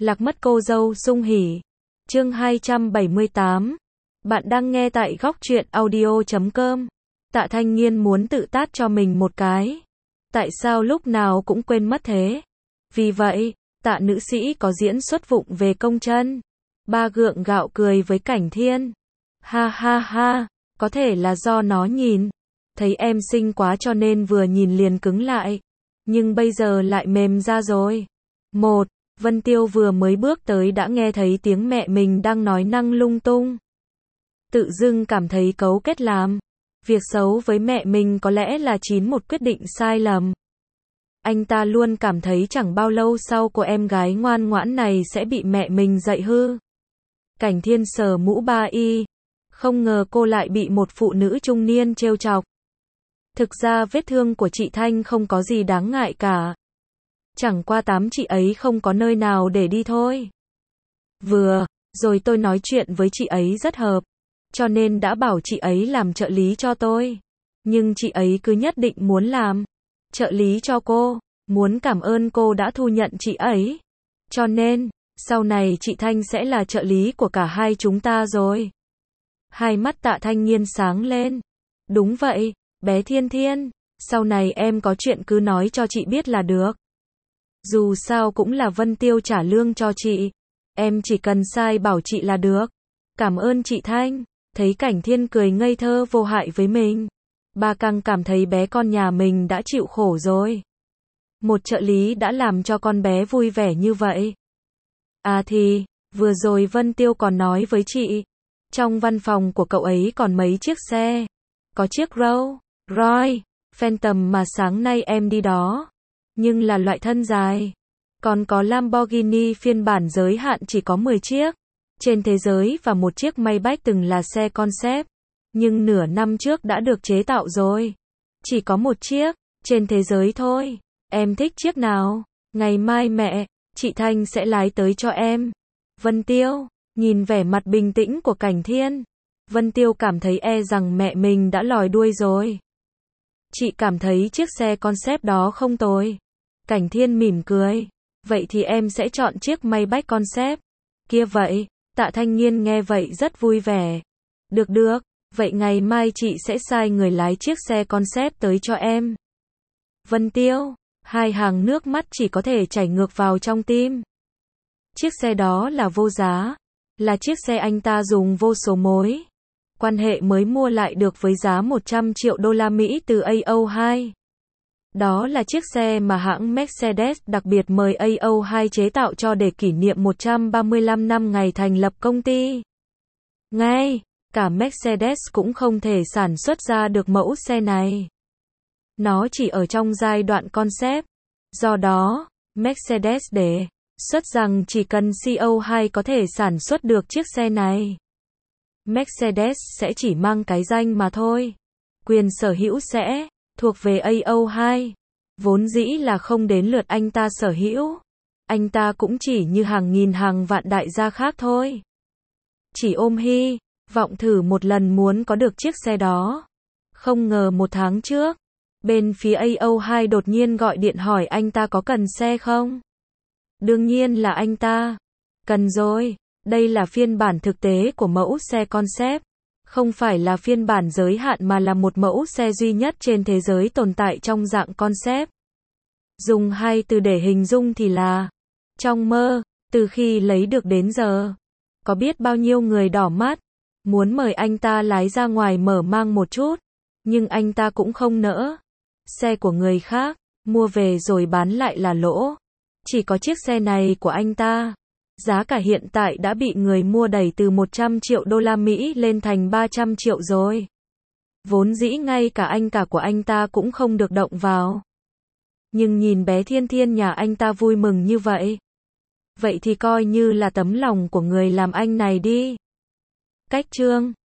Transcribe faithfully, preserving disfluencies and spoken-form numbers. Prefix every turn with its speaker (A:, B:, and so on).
A: Lạc mất cô dâu sung hỉ. Chương hai trăm bảy mươi tám. Bạn đang nghe tại góc truyện audio chấm com. Tạ Thanh Nghiên muốn tự tát cho mình một cái. Tại sao lúc nào cũng quên mất thế? Vì vậy, Tạ nữ sĩ có diễn xuất vụng về công chân. Ba gượng gạo cười với Cảnh Thiên. Ha ha ha, có thể là do nó nhìn thấy em xinh quá cho nên vừa nhìn liền cứng lại. Nhưng bây giờ lại mềm ra rồi. Một, Vân Tiêu vừa mới bước tới đã nghe thấy tiếng mẹ mình đang nói năng lung tung. Tự dưng cảm thấy cấu kết làm việc xấu với mẹ mình có lẽ là chín một quyết định sai lầm. Anh ta luôn cảm thấy chẳng bao lâu sau cô em gái ngoan ngoãn này sẽ bị mẹ mình dạy hư. Cảnh Thiên sờ mũ ba y. Không ngờ cô lại bị một phụ nữ trung niên trêu chọc. Thực ra vết thương của chị Thanh không có gì đáng ngại cả. Chẳng qua tám chị ấy không có nơi nào để đi thôi. Vừa rồi tôi nói chuyện với chị ấy rất hợp, cho nên đã bảo chị ấy làm trợ lý cho tôi. Nhưng chị ấy cứ nhất định muốn làm trợ lý cho cô, muốn cảm ơn cô đã thu nhận chị ấy. Cho nên, sau này chị Thanh sẽ là trợ lý của cả hai chúng ta rồi. Hai mắt Tạ Thanh Nghiên sáng lên. Đúng vậy, bé Thiên Thiên, sau này em có chuyện cứ nói cho chị biết là được. Dù sao cũng là Vân Tiêu trả lương cho chị. Em chỉ cần sai bảo chị là được. Cảm ơn chị Thanh. Thấy Cảnh Thiên cười ngây thơ vô hại với mình, bà càng cảm thấy bé con nhà mình đã chịu khổ rồi. Một trợ lý đã làm cho con bé vui vẻ như vậy. À thì, vừa rồi Vân Tiêu còn nói với chị, trong văn phòng của cậu ấy còn mấy chiếc xe. Có chiếc Rolls Royce Phantom mà sáng nay em đi đó, nhưng là loại thân dài. Còn có Lamborghini phiên bản giới hạn chỉ có mười chiếc trên thế giới và một chiếc Maybach từng là xe concept, nhưng nửa năm trước đã được chế tạo rồi. Chỉ có một chiếc trên thế giới thôi. Em thích chiếc nào? Ngày mai mẹ, chị Thanh sẽ lái tới cho em. Vân Tiêu nhìn vẻ mặt bình tĩnh của Cảnh Thiên, Vân Tiêu cảm thấy e rằng mẹ mình đã lòi đuôi rồi. Chị cảm thấy chiếc xe concept đó không tồi. Cảnh Thiên mỉm cười. Vậy thì em sẽ chọn chiếc Maybach concept. Kia vậy, Tạ Thanh Nghiên nghe vậy rất vui vẻ. Được được, vậy ngày mai chị sẽ sai người lái chiếc xe concept tới cho em. Vân Tiêu, hai hàng nước mắt chỉ có thể chảy ngược vào trong tim. Chiếc xe đó là vô giá, là chiếc xe anh ta dùng vô số mối quan hệ mới mua lại được với giá một trăm triệu đô la Mỹ từ A O hai. Đó là chiếc xe mà hãng Mercedes đặc biệt mời A O hai chế tạo cho để kỷ niệm một trăm ba mươi lăm năm ngày thành lập công ty. Ngay cả Mercedes cũng không thể sản xuất ra được mẫu xe này. Nó chỉ ở trong giai đoạn concept. Do đó, Mercedes đề xuất rằng chỉ cần C O hai có thể sản xuất được chiếc xe này. Mercedes sẽ chỉ mang cái danh mà thôi. Quyền sở hữu sẽ thuộc về A O hai. Vốn dĩ là không đến lượt anh ta sở hữu. Anh ta cũng chỉ như hàng nghìn hàng vạn đại gia khác thôi. Chỉ ôm hy vọng thử một lần muốn có được chiếc xe đó. Không ngờ một tháng trước, bên phía A O hai đột nhiên gọi điện hỏi anh ta có cần xe không? Đương nhiên là anh ta cần rồi. Đây là phiên bản thực tế của mẫu xe concept. Không phải là phiên bản giới hạn mà là một mẫu xe duy nhất trên thế giới tồn tại trong dạng concept. Dùng hai từ để hình dung thì là trong mơ. Từ khi lấy được đến giờ, có biết bao nhiêu người đỏ mắt muốn mời anh ta lái ra ngoài mở mang một chút, nhưng anh ta cũng không nỡ. Xe của người khác mua về rồi bán lại là lỗ. Chỉ có chiếc xe này của anh ta, giá cả hiện tại đã bị người mua đẩy từ một trăm triệu đô la Mỹ lên thành ba trăm triệu rồi. Vốn dĩ ngay cả anh cả của anh ta cũng không được động vào. Nhưng nhìn bé Thiên Thiên nhà anh ta vui mừng như vậy. Vậy thì coi như là tấm lòng của người làm anh này đi. Cách chương